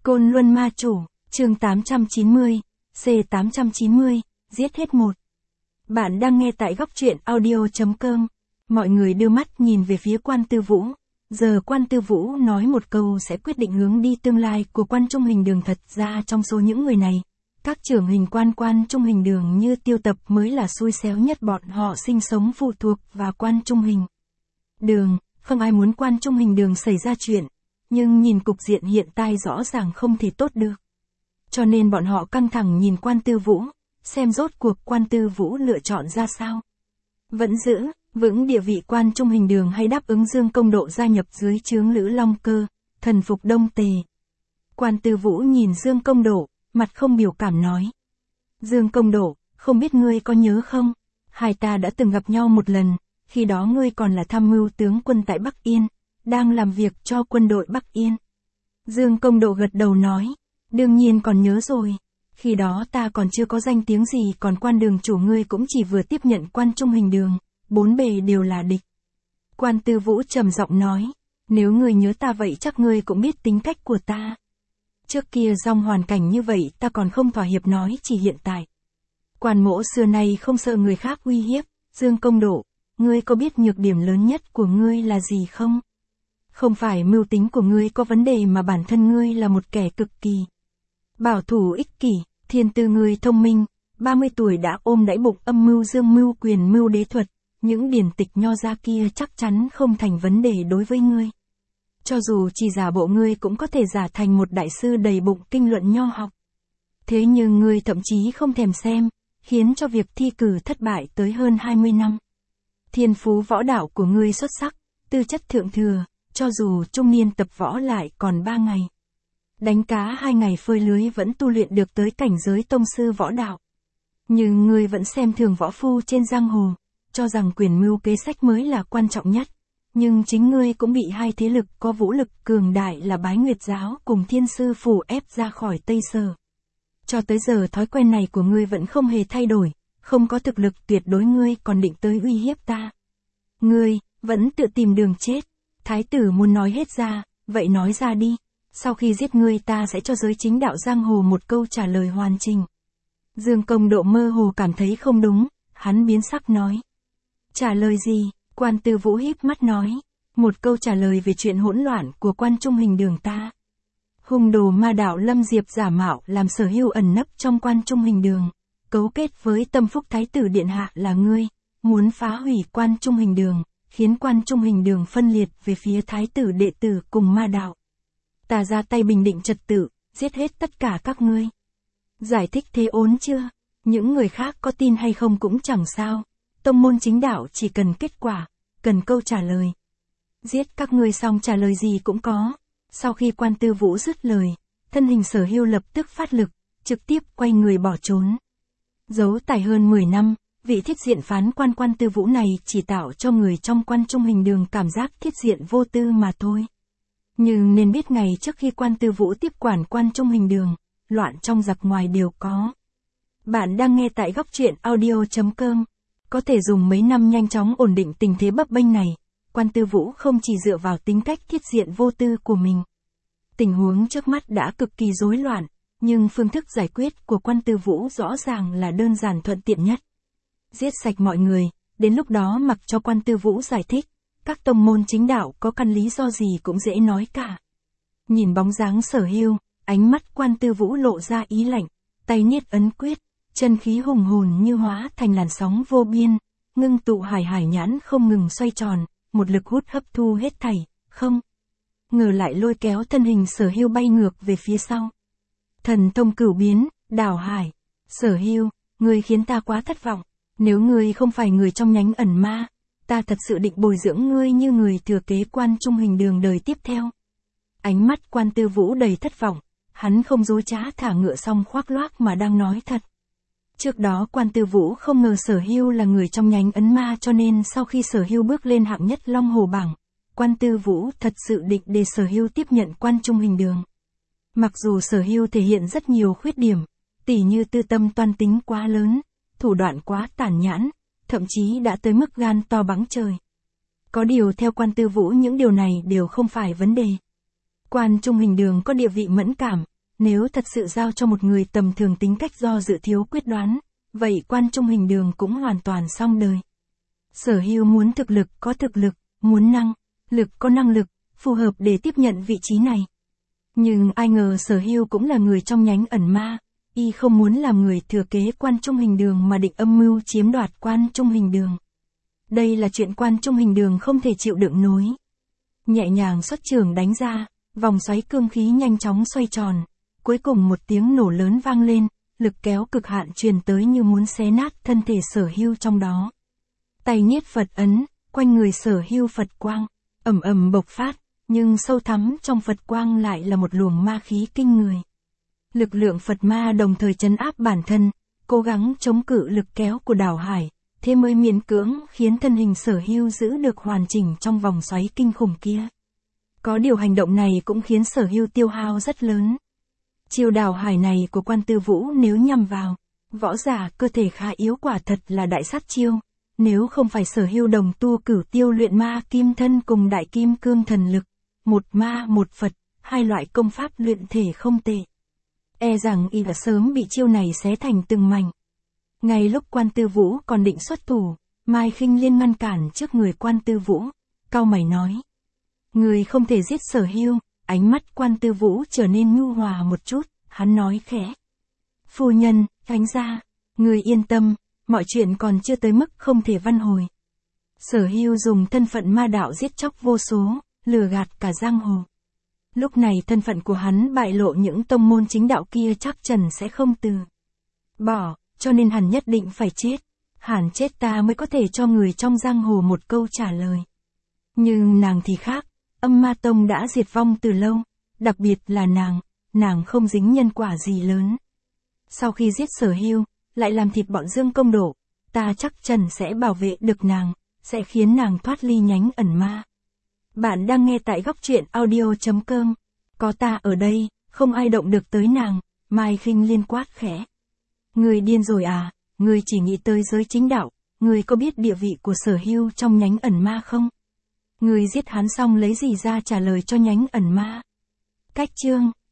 Côn Luân Ma Chủ, chương 890, C890, giết hết một. Bạn đang nghe tại góc truyện audio.com. Mọi người đưa mắt nhìn về phía Quan Tư Vũ. Giờ Quan Tư Vũ nói một câu sẽ quyết định hướng đi tương lai của Quan Trung Hình Đường. Thật ra trong số những người này, các trưởng hình Quan Trung Hình Đường như Tiêu Tập mới là xui xéo nhất, bọn họ sinh sống phụ thuộc vào Quan Trung Hình Đường. Không ai muốn Quan Trung Hình Đường xảy ra chuyện, nhưng nhìn cục diện hiện tại rõ ràng không thể tốt được. Cho nên bọn họ căng thẳng nhìn Quan Tư Vũ, xem rốt cuộc Quan Tư Vũ lựa chọn ra sao. Vẫn giữ vững địa vị Quan Trung Hình Đường hay đáp ứng Dương Công Độ gia nhập dưới trướng Lữ Long Cơ, thần phục Đông Tề. Quan Tư Vũ nhìn Dương Công Độ, mặt không biểu cảm nói. Dương Công Độ, không biết ngươi có nhớ không? Hai ta đã từng gặp nhau một lần, khi đó ngươi còn là tham mưu tướng quân tại Bắc Yên, đang làm việc cho quân đội Bắc Yên. Dương Công Độ gật đầu nói, đương nhiên còn nhớ rồi. Khi đó ta còn chưa có danh tiếng gì, còn Quan đường chủ ngươi cũng chỉ vừa tiếp nhận Quan Trung Hình Đường, bốn bề đều là địch. Quan Tư Vũ trầm giọng nói, nếu ngươi nhớ ta vậy chắc ngươi cũng biết tính cách của ta. Trước kia trong hoàn cảnh như vậy ta còn không thỏa hiệp, nói chỉ hiện tại. Quan mỗ xưa nay không sợ người khác uy hiếp. Dương Công Độ, ngươi có biết nhược điểm lớn nhất của ngươi là gì không? Không phải mưu tính của ngươi có vấn đề, mà bản thân ngươi là một kẻ cực kỳ bảo thủ ích kỷ. Thiên tư ngươi thông minh, 30 tuổi đã ôm đẫy bụng âm mưu dương mưu quyền mưu đế thuật, những điển tịch nho gia kia chắc chắn không thành vấn đề đối với ngươi. Cho dù chỉ giả bộ ngươi cũng có thể giả thành một đại sư đầy bụng kinh luận nho học. Thế nhưng ngươi thậm chí không thèm xem, khiến cho việc thi cử thất bại tới hơn 20 năm. Thiên phú võ đạo của ngươi xuất sắc, tư chất thượng thừa, cho dù trung niên tập võ lại còn 3 ngày. Đánh cá 2 ngày phơi lưới vẫn tu luyện được tới cảnh giới tông sư võ đạo. Nhưng ngươi vẫn xem thường võ phu trên giang hồ, cho rằng quyền mưu kế sách mới là quan trọng nhất. Nhưng chính ngươi cũng bị hai thế lực có vũ lực cường đại là Bái Nguyệt Giáo cùng Thiên Sư Phủ ép ra khỏi Tây Sở. Cho tới giờ thói quen này của ngươi vẫn không hề thay đổi, không có thực lực tuyệt đối ngươi còn định tới uy hiếp ta. Ngươi vẫn tự tìm đường chết. Thái tử muốn nói hết ra, vậy nói ra đi. Sau khi giết ngươi ta sẽ cho giới chính đạo giang hồ một câu trả lời hoàn chỉnh. Dương Công Độ mơ hồ cảm thấy không đúng, hắn biến sắc nói. Trả lời gì? Quan Tư Vũ híp mắt nói. Một câu trả lời về chuyện hỗn loạn của Quan Trung Hình Đường ta. Hung đồ ma đạo Lâm Diệp giả mạo làm sở hữu ẩn nấp trong Quan Trung Hình Đường, cấu kết với Tâm Phúc Thái tử điện hạ là ngươi, muốn phá hủy Quan Trung Hình Đường, khiến Quan Trung Hình Đường phân liệt về phía Thái tử đệ tử cùng ma đạo. Ta ra tay bình định trật tự, giết hết tất cả các ngươi. Giải thích thế ổn chưa? Những người khác có tin hay không cũng chẳng sao. Tông môn chính đạo chỉ cần kết quả, cần câu trả lời. Giết các ngươi xong trả lời gì cũng có. Sau khi Quan Tư Vũ dứt lời, thân hình Sở Hưu lập tức phát lực, trực tiếp quay người bỏ trốn. Giấu tài hơn 10 năm, vị thiết diện phán Quan Tư Vũ này chỉ tạo cho người trong Quan Trung Hình Đường cảm giác thiết diện vô tư mà thôi. Nhưng nên biết ngày trước khi Quan Tư Vũ tiếp quản Quan Trung Hình Đường, loạn trong giặc ngoài đều có. Bạn đang nghe tại góc truyện audio.com. Có thể dùng mấy năm nhanh chóng ổn định tình thế bấp bênh này, Quan Tư Vũ không chỉ dựa vào tính cách thiết diện vô tư của mình. Tình huống trước mắt đã cực kỳ rối loạn, nhưng phương thức giải quyết của Quan Tư Vũ rõ ràng là đơn giản thuận tiện nhất. Giết sạch mọi người, đến lúc đó mặc cho Quan Tư Vũ giải thích, các tông môn chính đạo có căn lý do gì cũng dễ nói cả. Nhìn bóng dáng Sở Hưu, ánh mắt Quan Tư Vũ lộ ra ý lạnh, tay niết ấn quyết, chân khí hùng hồn như hóa thành làn sóng vô biên, ngưng tụ hải nhãn không ngừng xoay tròn, một lực hút hấp thu hết thảy, không ngờ lại lôi kéo thân hình Sở Hưu bay ngược về phía sau. Thần thông cửu biến, đảo hải. Sở Hưu, ngươi khiến ta quá thất vọng. Nếu ngươi không phải người trong nhánh ẩn ma, ta thật sự định bồi dưỡng ngươi như người thừa kế Quan Trung Hình Đường đời tiếp theo. Ánh mắt Quan Tư Vũ đầy thất vọng, hắn không dối trá thả ngựa xong khoác loác mà đang nói thật. Trước đó Quan Tư Vũ không ngờ Sở Hưu là người trong nhánh ấn ma, cho nên sau khi Sở Hưu bước lên hạng nhất Long Hồ bảng, Quan Tư Vũ thật sự định để Sở Hưu tiếp nhận Quan Trung Hình Đường. Mặc dù Sở Hưu thể hiện rất nhiều khuyết điểm, tỉ như tư tâm toan tính quá lớn, thủ đoạn quá tàn nhẫn, thậm chí đã tới mức gan to bằng trời. Có điều theo Quan Tư Vũ những điều này đều không phải vấn đề. Quan Trung Hình Đường có địa vị mẫn cảm, nếu thật sự giao cho một người tầm thường tính cách do dự thiếu quyết đoán, vậy Quan Trung Hình Đường cũng hoàn toàn xong đời. Sở Hưu muốn thực lực có thực lực, muốn năng lực có năng lực, phù hợp để tiếp nhận vị trí này. Nhưng ai ngờ Sở Hưu cũng là người trong nhánh ẩn ma, y không muốn làm người thừa kế Quan Trung Hình Đường mà định âm mưu chiếm đoạt Quan Trung Hình Đường. Đây là chuyện Quan Trung Hình Đường không thể chịu đựng nổi. Nhẹ nhàng xuất chưởng đánh ra, vòng xoáy cương khí nhanh chóng xoay tròn, cuối cùng một tiếng nổ lớn vang lên, lực kéo cực hạn truyền tới như muốn xé nát thân thể Sở Hưu trong đó. Tay nhiết Phật ấn, quanh người Sở Hưu Phật quang, ầm ầm bộc phát, nhưng sâu thẳm trong Phật quang lại là một luồng ma khí kinh người. Lực lượng Phật ma đồng thời trấn áp bản thân, cố gắng chống cự lực kéo của đảo hải, thế mới miễn cưỡng khiến thân hình Sở Hưu giữ được hoàn chỉnh trong vòng xoáy kinh khủng kia. Có điều hành động này cũng khiến Sở Hưu tiêu hao rất lớn. Chiêu đảo hải này của Quan Tư Vũ nếu nhằm vào võ giả cơ thể khá yếu quả thật là đại sát chiêu. Nếu không phải Sở Hưu đồng tu cửu tiêu luyện ma kim thân cùng đại kim cương thần lực, một ma một Phật, hai loại công pháp luyện thể không tệ. E rằng y đã sớm bị chiêu này xé thành từng mảnh. Ngay lúc Quan Tư Vũ còn định xuất thủ, Mai Khinh Liên ngăn cản trước người Quan Tư Vũ, cau mày nói: "Người không thể giết Sở Hưu." Ánh mắt Quan Tư Vũ trở nên nhu hòa một chút, hắn nói khẽ: "Phu nhân, tránh ra, người yên tâm, mọi chuyện còn chưa tới mức không thể vãn hồi." Sở Hưu dùng thân phận ma đạo giết chóc vô số, lừa gạt cả giang hồ. Lúc này thân phận của hắn bại lộ, những tông môn chính đạo kia chắc chắn sẽ không từ bỏ, cho nên hắn nhất định phải chết. Hắn chết ta mới có thể cho người trong giang hồ một câu trả lời. Nhưng nàng thì khác, Âm Ma Tông đã diệt vong từ lâu, đặc biệt là nàng không dính nhân quả gì lớn. Sau khi giết Sở Hưu, lại làm thịt bọn Dương Công Độ, ta chắc chắn sẽ bảo vệ được nàng, sẽ khiến nàng thoát ly nhánh ẩn ma. Bạn đang nghe tại góc truyện audio.com. Có ta ở đây, không ai động được tới nàng. Mai Khinh Liên quát khẽ: "Người điên rồi à, người chỉ nghĩ tới giới chính đạo, người có biết địa vị của Sở Hưu trong nhánh ẩn ma không? Người giết hắn xong lấy gì ra trả lời cho nhánh ẩn ma?" Cách chương